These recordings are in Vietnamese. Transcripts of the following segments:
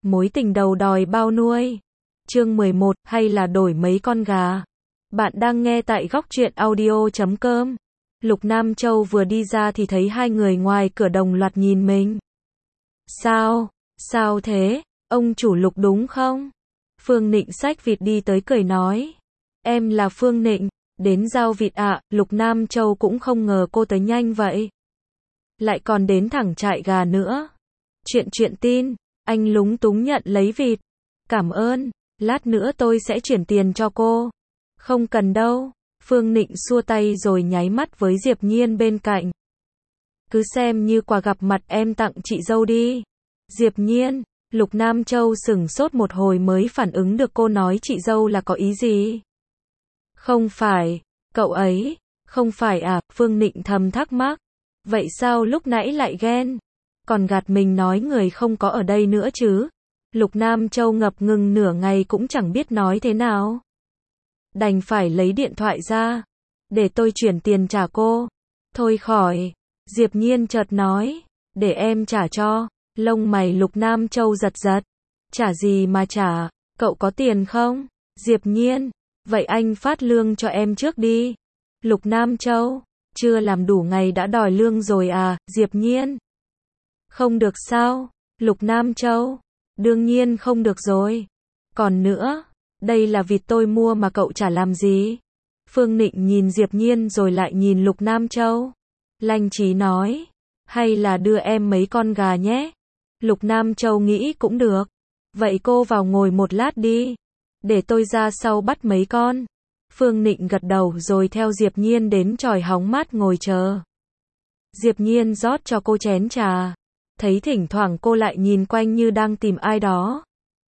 Mối tình đầu đòi bao nuôi. Chương 11, hay là đổi mấy con gà. Bạn đang nghe tại góc truyện audio.com. Lục Nam Châu vừa đi ra thì thấy hai người ngoài cửa đồng loạt nhìn mình. Sao thế? Ông chủ Lục đúng không? Phương Nịnh xách vịt đi tới cười nói. Em là Phương Nịnh, đến giao vịt ạ. Lục Nam Châu cũng không ngờ cô tới nhanh vậy. Lại còn đến thẳng trại gà nữa. Chuyện tin, anh lúng túng nhận lấy vịt. Cảm ơn, lát nữa tôi sẽ chuyển tiền cho cô. Không cần đâu. Phương Nịnh xua tay rồi nháy mắt với Diệp Nhiên bên cạnh. Cứ xem như quà gặp mặt em tặng chị dâu đi. Diệp Nhiên, Lục Nam Châu sửng sốt một hồi mới phản ứng được cô nói chị dâu là có ý gì. Không phải, cậu ấy, không phải à, Phương Nịnh thầm thắc mắc. Vậy sao lúc nãy lại ghen? Còn gạt mình nói người không có ở đây nữa chứ? Lục Nam Châu ngập ngừng nửa ngày cũng chẳng biết nói thế nào. Đành phải lấy điện thoại ra. Để tôi chuyển tiền trả cô. Thôi khỏi. Diệp Nhiên chợt nói. Để em trả cho. Lông mày Lục Nam Châu giật giật. Trả gì mà trả? Cậu có tiền không? Diệp Nhiên. Vậy anh phát lương cho em trước đi. Lục Nam Châu. Chưa làm đủ ngày đã đòi lương rồi à? Diệp Nhiên. Không được sao? Lục Nam Châu. Đương nhiên không được rồi. Còn nữa, đây là vịt tôi mua mà cậu trả làm gì? Phương Nịnh nhìn Diệp Nhiên rồi lại nhìn Lục Nam Châu. Lanh trí nói, hay là đưa em mấy con gà nhé? Lục Nam Châu nghĩ cũng được. Vậy cô vào ngồi một lát đi. Để tôi ra sau bắt mấy con. Phương Nịnh gật đầu rồi theo Diệp Nhiên đến chòi hóng mát ngồi chờ. Diệp Nhiên rót cho cô chén trà. Thấy thỉnh thoảng cô lại nhìn quanh như đang tìm ai đó.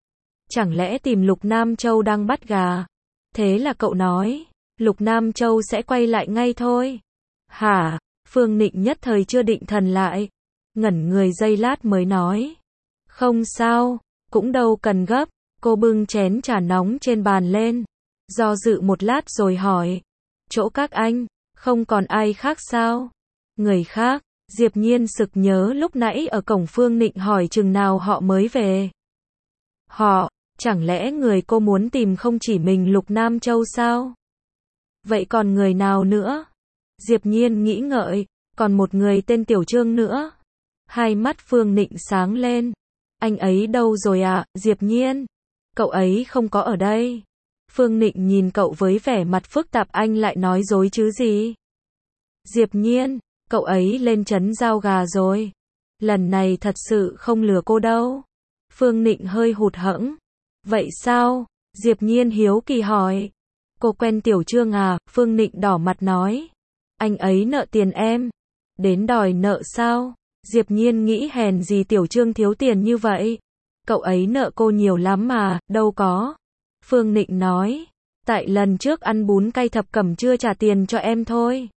Chẳng lẽ tìm Lục Nam Châu đang bắt gà? Thế là cậu nói, Lục Nam Châu sẽ quay lại ngay thôi. Hả? Phương Nịnh nhất thời chưa định thần lại. Ngẩn người giây lát mới nói. Không sao, cũng đâu cần gấp. Cô bưng chén trà nóng trên bàn lên. Do dự một lát rồi hỏi. Chỗ các anh, không còn ai khác sao? Người khác? Diệp Nhiên sực nhớ lúc nãy ở cổng Phương Nịnh hỏi chừng nào họ mới về. Họ, chẳng lẽ người cô muốn tìm không chỉ mình Lục Nam Châu sao? Vậy còn người nào nữa? Diệp Nhiên nghĩ ngợi, còn một người tên Tiểu Trương nữa. Hai mắt Phương Nịnh sáng lên. Anh ấy đâu rồi ạ? Diệp Nhiên. Cậu ấy không có ở đây. Phương Nịnh nhìn cậu với vẻ mặt phức tạp, anh lại nói dối chứ gì? Diệp Nhiên. Cậu ấy lên trấn giao gà rồi. Lần này thật sự không lừa cô đâu. Phương Nịnh hơi hụt hẫng. Vậy sao? Diệp Nhiên hiếu kỳ hỏi. Cô quen Tiểu Trương à? Phương Nịnh đỏ mặt nói. Anh ấy nợ tiền em. Đến đòi nợ sao? Diệp Nhiên nghĩ hèn gì Tiểu Trương thiếu tiền như vậy. Cậu ấy nợ cô nhiều lắm mà, đâu có. Phương Nịnh nói. Tại lần trước ăn bún cay thập cẩm chưa trả tiền cho em thôi.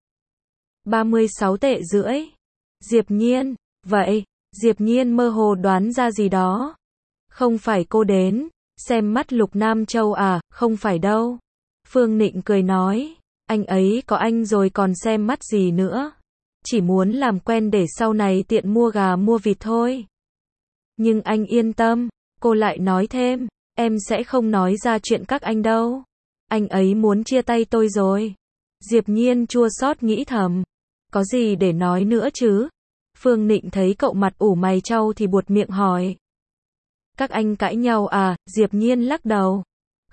36 tệ rưỡi. Diệp Nhiên, vậy, Diệp Nhiên mơ hồ đoán ra gì đó. Không phải cô đến, xem mắt Lục Nam Châu à? Không phải đâu. Phương Nịnh cười nói, anh ấy có anh rồi còn xem mắt gì nữa. Chỉ muốn làm quen để sau này tiện mua gà mua vịt thôi. Nhưng anh yên tâm, cô lại nói thêm, em sẽ không nói ra chuyện các anh đâu. Anh ấy muốn chia tay tôi rồi. Diệp Nhiên chua xót nghĩ thầm. Có gì để nói nữa chứ? Phương Nịnh thấy cậu mặt ủ mày chau thì buột miệng hỏi. Các anh cãi nhau à? Diệp Nhiên lắc đầu.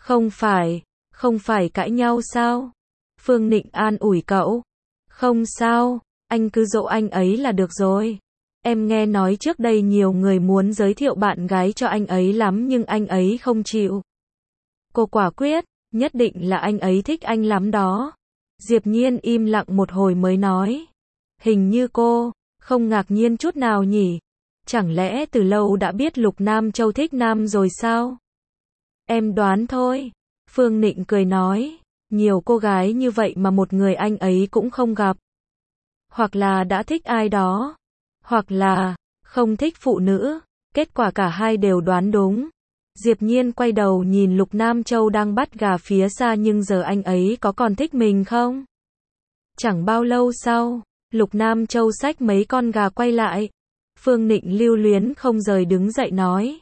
Không phải cãi nhau sao? Phương Nịnh an ủi cậu. Không sao, anh cứ dỗ anh ấy là được rồi. Em nghe nói trước đây nhiều người muốn giới thiệu bạn gái cho anh ấy lắm nhưng anh ấy không chịu. Cô quả quyết, nhất định là anh ấy thích anh lắm đó. Diệp Nhiên im lặng một hồi mới nói. Hình như cô không ngạc nhiên chút nào nhỉ? Chẳng lẽ từ lâu đã biết Lục Nam Châu thích nam rồi sao? Em đoán thôi. Phương Nịnh cười nói. Nhiều cô gái như vậy mà một người anh ấy cũng không gặp. Hoặc là đã thích ai đó. Hoặc là không thích phụ nữ. Kết quả cả hai đều đoán đúng. Diệp Nhiên quay đầu nhìn Lục Nam Châu đang bắt gà phía xa, nhưng giờ anh ấy có còn thích mình không? Chẳng bao lâu sau, Lục Nam Châu xách mấy con gà quay lại. Phương Nịnh lưu luyến không rời đứng dậy nói.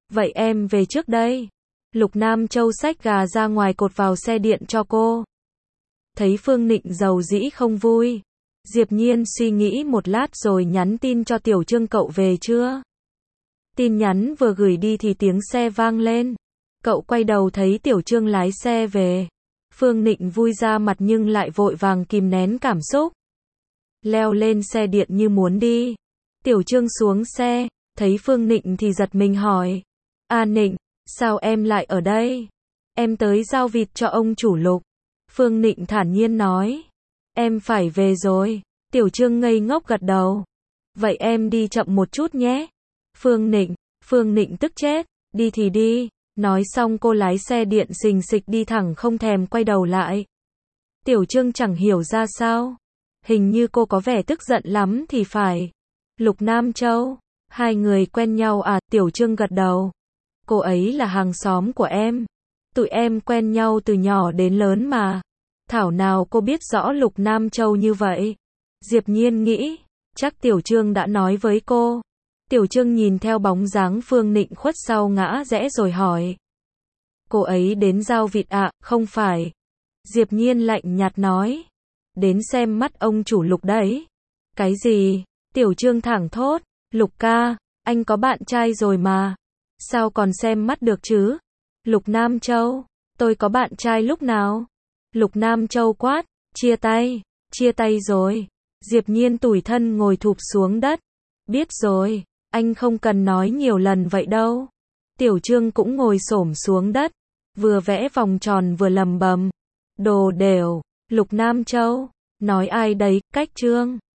Vậy em về trước đây. Lục Nam Châu xách gà ra ngoài cột vào xe điện cho cô. Thấy Phương Nịnh dầu dĩ không vui. Diệp Nhiên suy nghĩ một lát rồi nhắn tin cho Tiểu Trương cậu về chưa? Tin nhắn vừa gửi đi thì tiếng xe vang lên. Cậu quay đầu thấy Tiểu Trương lái xe về. Phương Nịnh vui ra mặt nhưng lại vội vàng kìm nén cảm xúc. Leo lên xe điện như muốn đi. Tiểu Trương xuống xe, thấy Phương Nịnh thì giật mình hỏi. À Nịnh, sao em lại ở đây? Em tới giao vịt cho ông chủ Lục. Phương Nịnh thản nhiên nói. Em phải về rồi. Tiểu Trương ngây ngốc gật đầu. Vậy em đi chậm một chút nhé. Phương Nịnh tức chết. Đi thì đi. Nói xong cô lái xe điện xình xịch đi thẳng không thèm quay đầu lại. Tiểu Trương chẳng hiểu ra sao. Hình như cô có vẻ tức giận lắm thì phải. Lục Nam Châu, hai người quen nhau à? Tiểu Trương gật đầu. Cô ấy là hàng xóm của em. Tụi em quen nhau từ nhỏ đến lớn mà. Thảo nào cô biết rõ Lục Nam Châu như vậy. Diệp Nhiên nghĩ, chắc Tiểu Trương đã nói với cô. Tiểu Trương nhìn theo bóng dáng Phương Nịnh khuất sau ngã rẽ rồi hỏi. Cô ấy đến giao vịt ạ? Không phải. Diệp Nhiên lạnh nhạt nói. Đến xem mắt ông chủ Lục đấy. Cái gì? Tiểu Trương thẳng thốt. Lục ca, anh có bạn trai rồi mà. Sao còn xem mắt được chứ? Lục Nam Châu, tôi có bạn trai lúc nào? Lục Nam Châu quát. Chia tay rồi. Diệp Nhiên tủi thân ngồi thụp xuống đất. Biết rồi, anh không cần nói nhiều lần vậy đâu. Tiểu Trương cũng ngồi xổm xuống đất, vừa vẽ vòng tròn vừa lầm bầm. Đồ đều. Lục Nam Châu, nói ai đấy? Cách Trương.